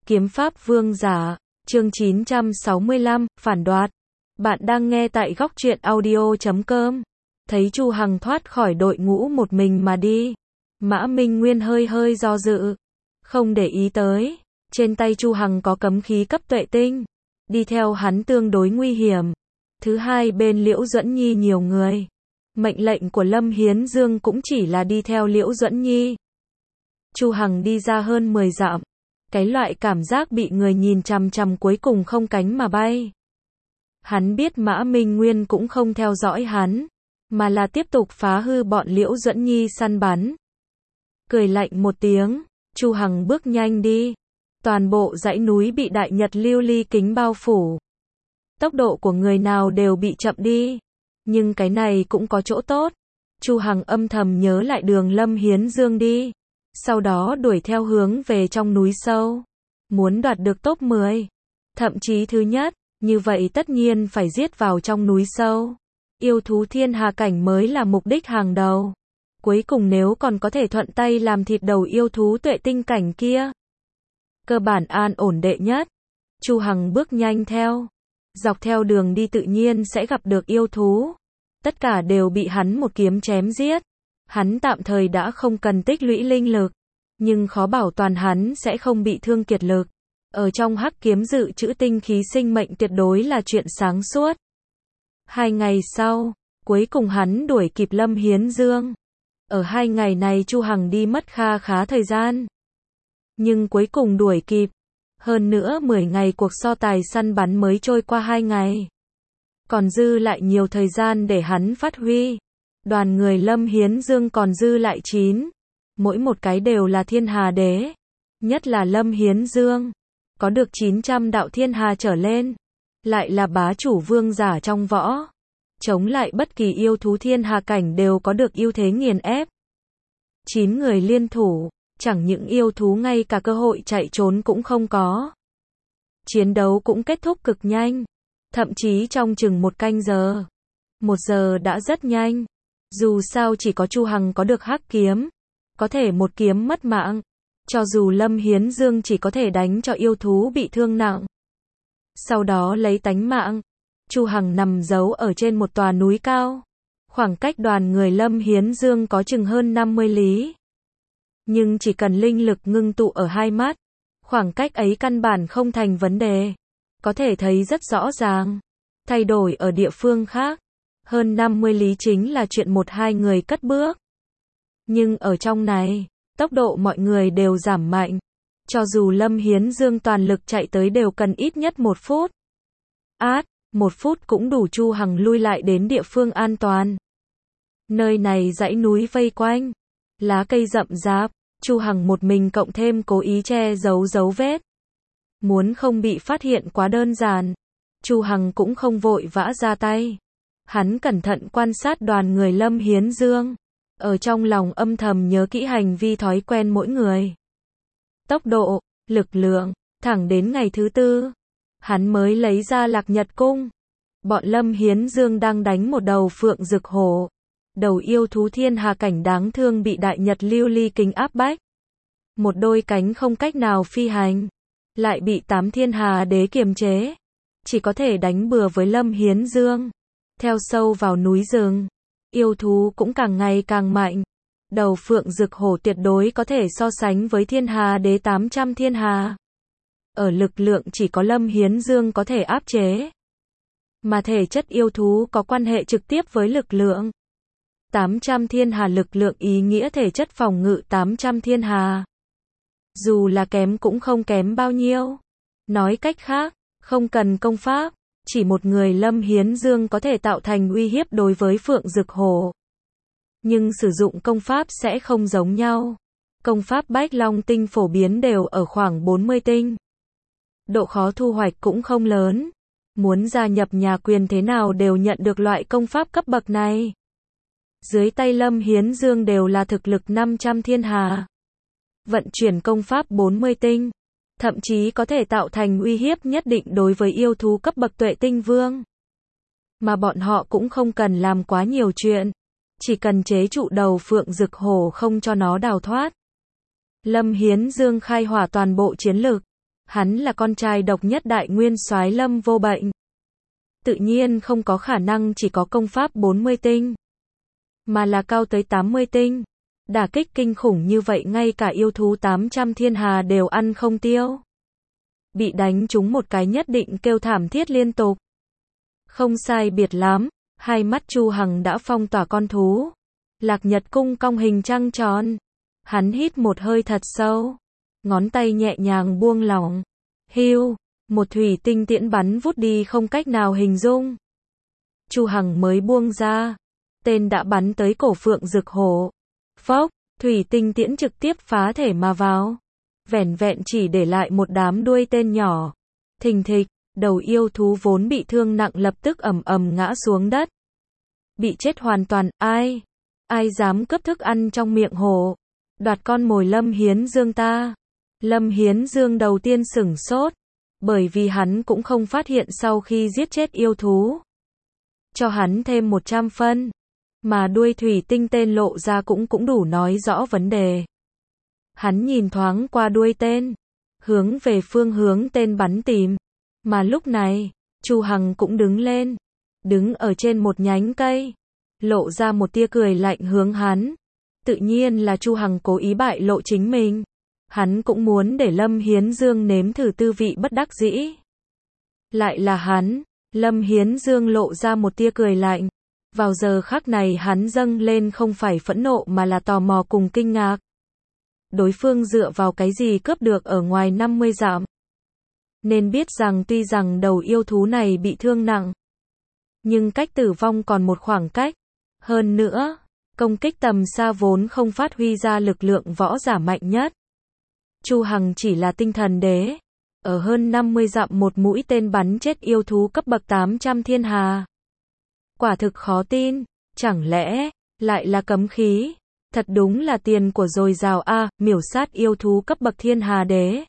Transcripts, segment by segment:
Kiếm pháp vương giả, chương 965, phản đoạt. Bạn đang nghe tại góc truyện audio.com. Thấy Chu Hằng thoát khỏi đội ngũ một mình mà đi. Mã Minh Nguyên hơi hơi do dự. Không để ý tới. Trên tay Chu Hằng có cấm khí cấp tuệ tinh. Đi theo hắn tương đối nguy hiểm. Thứ hai bên Liễu Duẫn Nhi nhiều người. Mệnh lệnh của Lâm Hiến Dương cũng chỉ là đi theo Liễu Duẫn Nhi. Chu Hằng đi ra hơn 10 dặm. Cái loại cảm giác bị người nhìn chằm chằm cuối cùng không cánh mà bay. Hắn biết Mã Minh Nguyên cũng không theo dõi hắn, mà là tiếp tục phá hư bọn Liễu Duẫn Nhi săn bắn. Cười lạnh một tiếng, Chu Hằng bước nhanh đi. Toàn bộ dãy núi bị đại nhật lưu ly kính bao phủ. Tốc độ của người nào đều bị chậm đi. Nhưng cái này cũng có chỗ tốt. Chu Hằng âm thầm nhớ lại đường Lâm Hiến Dương đi. Sau đó đuổi theo hướng về trong núi sâu. Muốn đoạt được top 10. Thậm chí thứ nhất, như vậy tất nhiên phải giết vào trong núi sâu. Yêu thú thiên hà cảnh mới là mục đích hàng đầu. Cuối cùng nếu còn có thể thuận tay làm thịt đầu yêu thú tuệ tinh cảnh kia. Cơ bản an ổn đệ nhất. Chu Hằng bước nhanh theo. Dọc theo đường đi tự nhiên sẽ gặp được yêu thú. Tất cả đều bị hắn một kiếm chém giết. Hắn tạm thời đã không cần tích lũy linh lực, nhưng khó bảo toàn hắn sẽ không bị thương kiệt lực. Ở trong hắc kiếm dự trữ tinh khí sinh mệnh tuyệt đối là chuyện sáng suốt. 2 ngày sau, cuối cùng hắn đuổi kịp Lâm Hiến Dương. Ở 2 ngày này Chu Hằng đi mất khá thời gian. Nhưng cuối cùng đuổi kịp. Hơn nữa 10 ngày cuộc so tài săn bắn mới trôi qua 2 ngày. Còn dư lại nhiều thời gian để hắn phát huy. Đoàn người Lâm Hiến Dương còn dư lại 9. Mỗi một cái đều là thiên hà đế. Nhất là Lâm Hiến Dương. Có được 900 đạo thiên hà trở lên. Lại là bá chủ vương giả trong võ. Chống lại bất kỳ yêu thú thiên hà cảnh đều có được ưu thế nghiền ép. 9 người liên thủ. Chẳng những yêu thú ngay cả cơ hội chạy trốn cũng không có. Chiến đấu cũng kết thúc cực nhanh. Thậm chí trong chừng 1 canh giờ. 1 giờ đã rất nhanh. Dù sao chỉ có Chu Hằng có được hắc kiếm. Có thể một kiếm mất mạng. Cho dù Lâm Hiến Dương chỉ có thể đánh cho yêu thú bị thương nặng. Sau đó lấy tánh mạng. Chu Hằng nằm giấu ở trên một tòa núi cao. Khoảng cách đoàn người Lâm Hiến Dương có chừng hơn 50 lý. Nhưng chỉ cần linh lực ngưng tụ ở 2 mắt. Khoảng cách ấy căn bản không thành vấn đề. Có thể thấy rất rõ ràng. Thay đổi ở địa phương khác. Hơn 50 lý chính là chuyện 1-2 người cất bước. Nhưng ở trong này, tốc độ mọi người đều giảm mạnh. Cho dù Lâm Hiến Dương toàn lực chạy tới đều cần ít nhất 1 phút. 1 phút cũng đủ Chu Hằng lui lại đến địa phương an toàn. Nơi này dãy núi vây quanh. Lá cây rậm rạp. Chu Hằng một mình cộng thêm cố ý che giấu dấu vết. Muốn không bị phát hiện quá đơn giản. Chu Hằng cũng không vội vã ra tay. Hắn cẩn thận quan sát đoàn người Lâm Hiến Dương. Ở trong lòng âm thầm nhớ kỹ hành vi thói quen mỗi người. Tốc độ, lực lượng, thẳng đến ngày thứ 4. Hắn mới lấy ra Lạc Nhật Cung. Bọn Lâm Hiến Dương đang đánh một đầu phượng rực hổ. Đầu yêu thú thiên hà cảnh đáng thương bị đại nhật lưu ly kính áp bách. Một đôi cánh không cách nào phi hành. Lại bị 8 thiên hà đế kiềm chế. Chỉ có thể đánh bừa với Lâm Hiến Dương. Theo sâu vào núi rừng, yêu thú cũng càng ngày càng mạnh. Đầu phượng rực hổ tuyệt đối có thể so sánh với thiên hà đế 800 thiên hà. Ở lực lượng chỉ có Lâm Hiến Dương có thể áp chế. Mà thể chất yêu thú có quan hệ trực tiếp với lực lượng. 800 thiên hà lực lượng ý nghĩa thể chất phòng ngự 800 thiên hà. Dù là kém cũng không kém bao nhiêu. Nói cách khác, không cần công pháp. Chỉ một người Lâm Hiến Dương có thể tạo thành uy hiếp đối với phượng rực hổ. Nhưng sử dụng công pháp sẽ không giống nhau. Công pháp Bách Long tinh phổ biến đều ở khoảng 40 tinh. Độ khó thu hoạch cũng không lớn. Muốn gia nhập nhà quyền thế nào đều nhận được loại công pháp cấp bậc này. Dưới tay Lâm Hiến Dương đều là thực lực 500 thiên hà. Vận chuyển công pháp 40 tinh. Thậm chí có thể tạo thành uy hiếp nhất định đối với yêu thú cấp bậc tuệ tinh vương. Mà bọn họ cũng không cần làm quá nhiều chuyện. Chỉ cần chế trụ đầu phượng rực hổ không cho nó đào thoát. Lâm Hiến Dương khai hỏa toàn bộ chiến lực. Hắn là con trai độc nhất đại nguyên soái Lâm Vô Bệnh. Tự nhiên không có khả năng chỉ có công pháp 40 tinh, mà là cao tới 80 tinh. Đả kích kinh khủng như vậy ngay cả yêu thú 800 thiên hà đều ăn không tiêu. Bị đánh trúng một cái nhất định kêu thảm thiết liên tục. Không sai biệt lắm, hai mắt Chu Hằng đã phong tỏa con thú. Lạc Nhật cung cong hình trăng tròn. Hắn hít một hơi thật sâu, ngón tay nhẹ nhàng buông lỏng. Hưu, một thủy tinh tiễn bắn vút đi không cách nào hình dung. Chu Hằng mới buông ra, tên đã bắn tới cổ Phượng Dực Hổ. Phốc, thủy tinh tiễn trực tiếp phá thể mà vào. Vẻn vẹn chỉ để lại một đám đuôi tên nhỏ. Thình thịch, đầu yêu thú vốn bị thương nặng lập tức ầm ầm ngã xuống đất. Bị chết hoàn toàn, ai dám cướp thức ăn trong miệng hổ, đoạt con mồi Lâm Hiến Dương ta. Lâm Hiến Dương đầu tiên sửng sốt, bởi vì hắn cũng không phát hiện sau khi giết chết yêu thú. Cho hắn thêm 100 phân, mà đuôi thủy tinh tên lộ ra cũng đủ nói rõ vấn đề. Hắn nhìn thoáng qua đuôi tên, hướng về phương hướng tên bắn tìm, mà lúc này, Chu Hằng cũng đứng lên, đứng ở trên một nhánh cây, lộ ra một tia cười lạnh hướng hắn. Tự nhiên là Chu Hằng cố ý bại lộ chính mình. Hắn cũng muốn để Lâm Hiến Dương nếm thử tư vị bất đắc dĩ. Lại là hắn, Lâm Hiến Dương lộ ra một tia cười lạnh. Vào giờ khắc này hắn dâng lên không phải phẫn nộ mà là tò mò cùng kinh ngạc. Đối phương dựa vào cái gì cướp được ở ngoài 50 dặm. Nên biết rằng tuy rằng đầu yêu thú này bị thương nặng, nhưng cách tử vong còn một khoảng cách. Hơn nữa, công kích tầm xa vốn không phát huy ra lực lượng võ giả mạnh nhất. Chu Hằng chỉ là tinh thần đế, ở hơn 50 dặm một mũi tên bắn chết yêu thú cấp bậc 800 thiên hà. Quả thực khó tin, chẳng lẽ lại là cấm khí? Thật đúng là tiền của dồi dào a, miểu sát yêu thú cấp bậc thiên hà đế.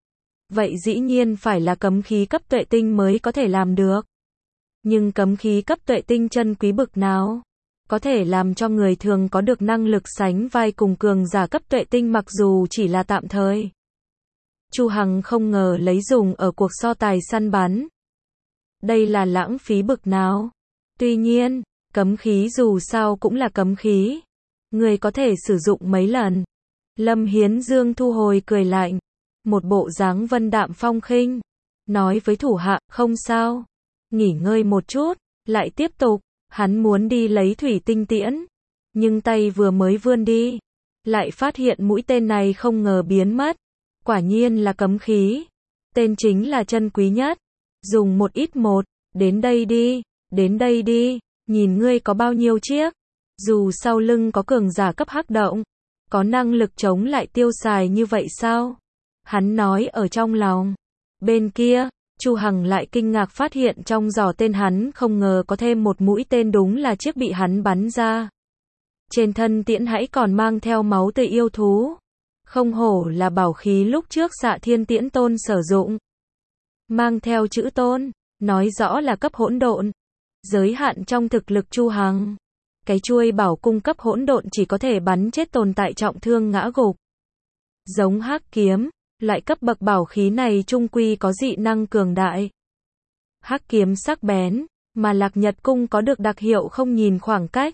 Vậy dĩ nhiên phải là cấm khí cấp tuệ tinh mới có thể làm được. Nhưng cấm khí cấp tuệ tinh chân quý bực nào? Có thể làm cho người thường có được năng lực sánh vai cùng cường giả cấp tuệ tinh mặc dù chỉ là tạm thời. Chu Hằng không ngờ lấy dùng ở cuộc so tài săn bắn. Đây là lãng phí bực nào? Tuy nhiên, cấm khí dù sao cũng là cấm khí. Người có thể sử dụng mấy lần. Lâm Hiến Dương thu hồi cười lạnh. Một bộ dáng vân đạm phong khinh. Nói với thủ hạ, không sao. Nghỉ ngơi một chút, lại tiếp tục. Hắn muốn đi lấy thủy tinh tiễn. Nhưng tay vừa mới vươn đi. Lại phát hiện mũi tên này không ngờ biến mất. Quả nhiên là cấm khí. Tên chính là chân quý nhất. Dùng một ít một. Đến đây đi. Đến đây đi. Nhìn ngươi có bao nhiêu chiếc. Dù sau lưng có cường giả cấp hắc động. Có năng lực chống lại tiêu xài như vậy sao? Hắn nói ở trong lòng. Bên kia, Chu Hằng lại kinh ngạc phát hiện trong giỏ tên hắn không ngờ có thêm một mũi tên đúng là chiếc bị hắn bắn ra. Trên thân tiễn hãy còn mang theo máu tươi yêu thú. Không hổ là bảo khí lúc trước Xạ Thiên Tiễn Tôn sử dụng. Mang theo chữ tôn, nói rõ là cấp hỗn độn. Giới hạn trong thực lực Chu Hằng. Cái chuôi bảo cung cấp hỗn độn chỉ có thể bắn chết tồn tại trọng thương ngã gục. Giống hắc kiếm, loại cấp bậc bảo khí này trung quy có dị năng cường đại. Hắc kiếm sắc bén, mà Lạc Nhật cung có được đặc hiệu không nhìn khoảng cách.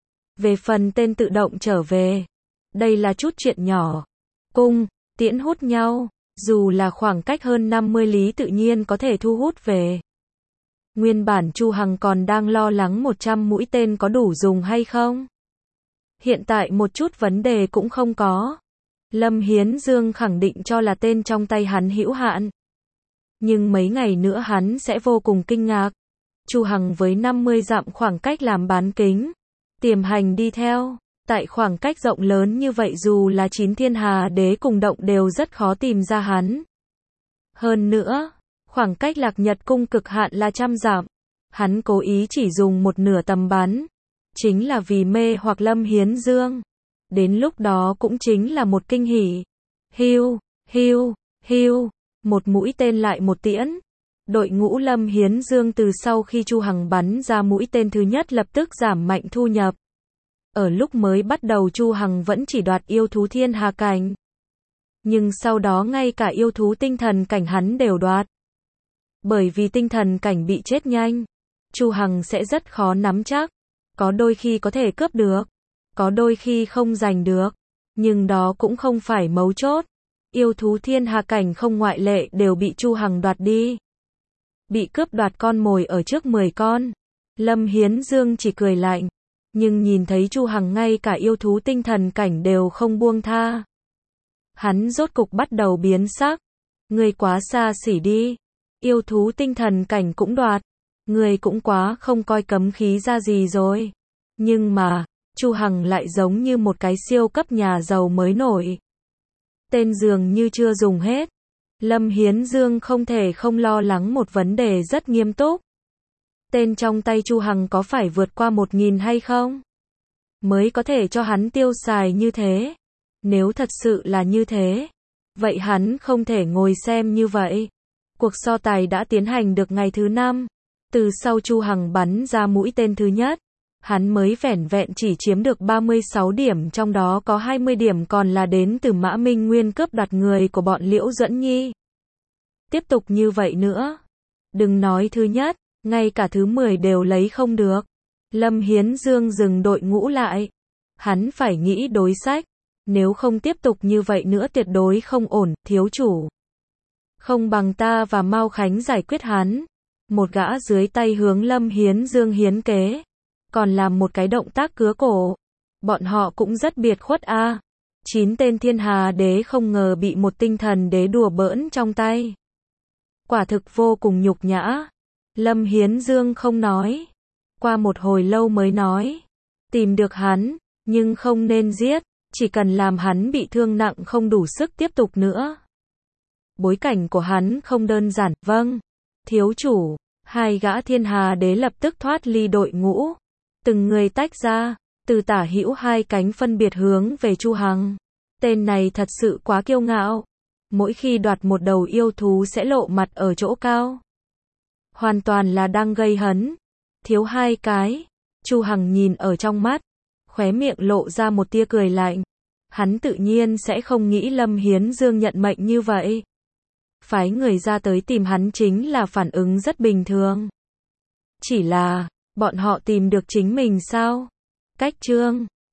Về phần tên tự động trở về, đây là chút chuyện nhỏ. Cung, tiễn hút nhau, dù là khoảng cách hơn 50 lý tự nhiên có thể thu hút về. Nguyên bản Chu Hằng còn đang lo lắng 100 mũi tên có đủ dùng hay không. Hiện tại một chút vấn đề cũng không có. Lâm Hiến Dương khẳng định cho là tên trong tay hắn hữu hạn. Nhưng mấy ngày nữa hắn sẽ vô cùng kinh ngạc. Chu Hằng với 50 dặm khoảng cách làm bán kính. Tiềm hành đi theo. Tại khoảng cách rộng lớn như vậy dù là 9 thiên hà đế cùng động đều rất khó tìm ra hắn. Hơn nữa, khoảng cách Lạc Nhật cung cực hạn là 100 dặm. Hắn cố ý chỉ dùng một nửa tầm bắn. Chính là vì mê hoặc Lâm Hiến Dương. Đến lúc đó cũng chính là một kinh hỉ. Hiu, hiu, hiu. Một mũi tên lại một tiễn. Đội ngũ Lâm Hiến Dương từ sau khi Chu Hằng bắn ra mũi tên thứ nhất lập tức giảm mạnh thu nhập. Ở lúc mới bắt đầu Chu Hằng vẫn chỉ đoạt yêu thú thiên hà cảnh. Nhưng sau đó ngay cả yêu thú tinh thần cảnh hắn đều đoạt. Bởi vì tinh thần cảnh bị chết nhanh, Chu Hằng sẽ rất khó nắm chắc. Có đôi khi có thể cướp được, có đôi khi không giành được. Nhưng đó cũng không phải mấu chốt. Yêu thú thiên hà cảnh không ngoại lệ đều bị Chu Hằng đoạt đi. Bị cướp đoạt con mồi ở trước 10 con. Lâm Hiến Dương chỉ cười lạnh. Nhưng nhìn thấy Chu Hằng ngay cả yêu thú tinh thần cảnh đều không buông tha. Hắn rốt cục bắt đầu biến sắc. Người quá xa xỉ đi. Yêu thú tinh thần cảnh cũng đoạt. Người cũng quá không coi cấm khí ra gì rồi. Nhưng mà, Chu Hằng lại giống như một cái siêu cấp nhà giàu mới nổi. Tên dường như chưa dùng hết. Lâm Hiến Dương không thể không lo lắng một vấn đề rất nghiêm túc. Tên trong tay Chu Hằng có phải vượt qua 1.000 hay không? Mới có thể cho hắn tiêu xài như thế. Nếu thật sự là như thế, vậy hắn không thể ngồi xem như vậy. Cuộc so tài đã tiến hành được ngày thứ 5. Từ sau Chu Hằng bắn ra mũi tên thứ nhất, hắn mới vẻn vẹn chỉ chiếm được 36 điểm, trong đó có 20 điểm còn là đến từ Mã Minh Nguyên cướp đoạt người của bọn Liễu Duẫn Nhi. Tiếp tục như vậy nữa, đừng nói thứ nhất, ngay cả thứ 10 đều lấy không được. Lâm Hiến Dương dừng đội ngũ lại. Hắn phải nghĩ đối sách. Nếu không tiếp tục như vậy nữa tuyệt đối không ổn, thiếu chủ. Không bằng ta và Mao Khánh giải quyết hắn. Một gã dưới tay hướng Lâm Hiến Dương hiến kế. Còn làm một cái động tác cứa cổ. Bọn họ cũng rất biệt khuất a. 9 tên thiên hà đế không ngờ bị một tinh thần đế đùa bỡn trong tay. Quả thực vô cùng nhục nhã. Lâm Hiến Dương không nói. Qua một hồi lâu mới nói. Tìm được hắn, nhưng không nên giết. Chỉ cần làm hắn bị thương nặng không đủ sức tiếp tục nữa. Bối cảnh của hắn không đơn giản. Vâng, thiếu chủ. Hai gã thiên hà đế lập tức thoát ly đội ngũ. Từng người tách ra. Từ tả hữu hai cánh phân biệt hướng về Chu Hằng. Tên này thật sự quá kiêu ngạo. Mỗi khi đoạt một đầu yêu thú sẽ lộ mặt ở chỗ cao. Hoàn toàn là đang gây hấn. Thiếu hai cái. Chu Hằng nhìn ở trong mắt. Khóe miệng lộ ra một tia cười lạnh. Hắn tự nhiên sẽ không nghĩ Lâm Hiến Dương nhận mệnh như vậy. Phái người ra tới tìm hắn chính là phản ứng rất bình thường. Chỉ là, bọn họ tìm được chính mình sao? Cách chương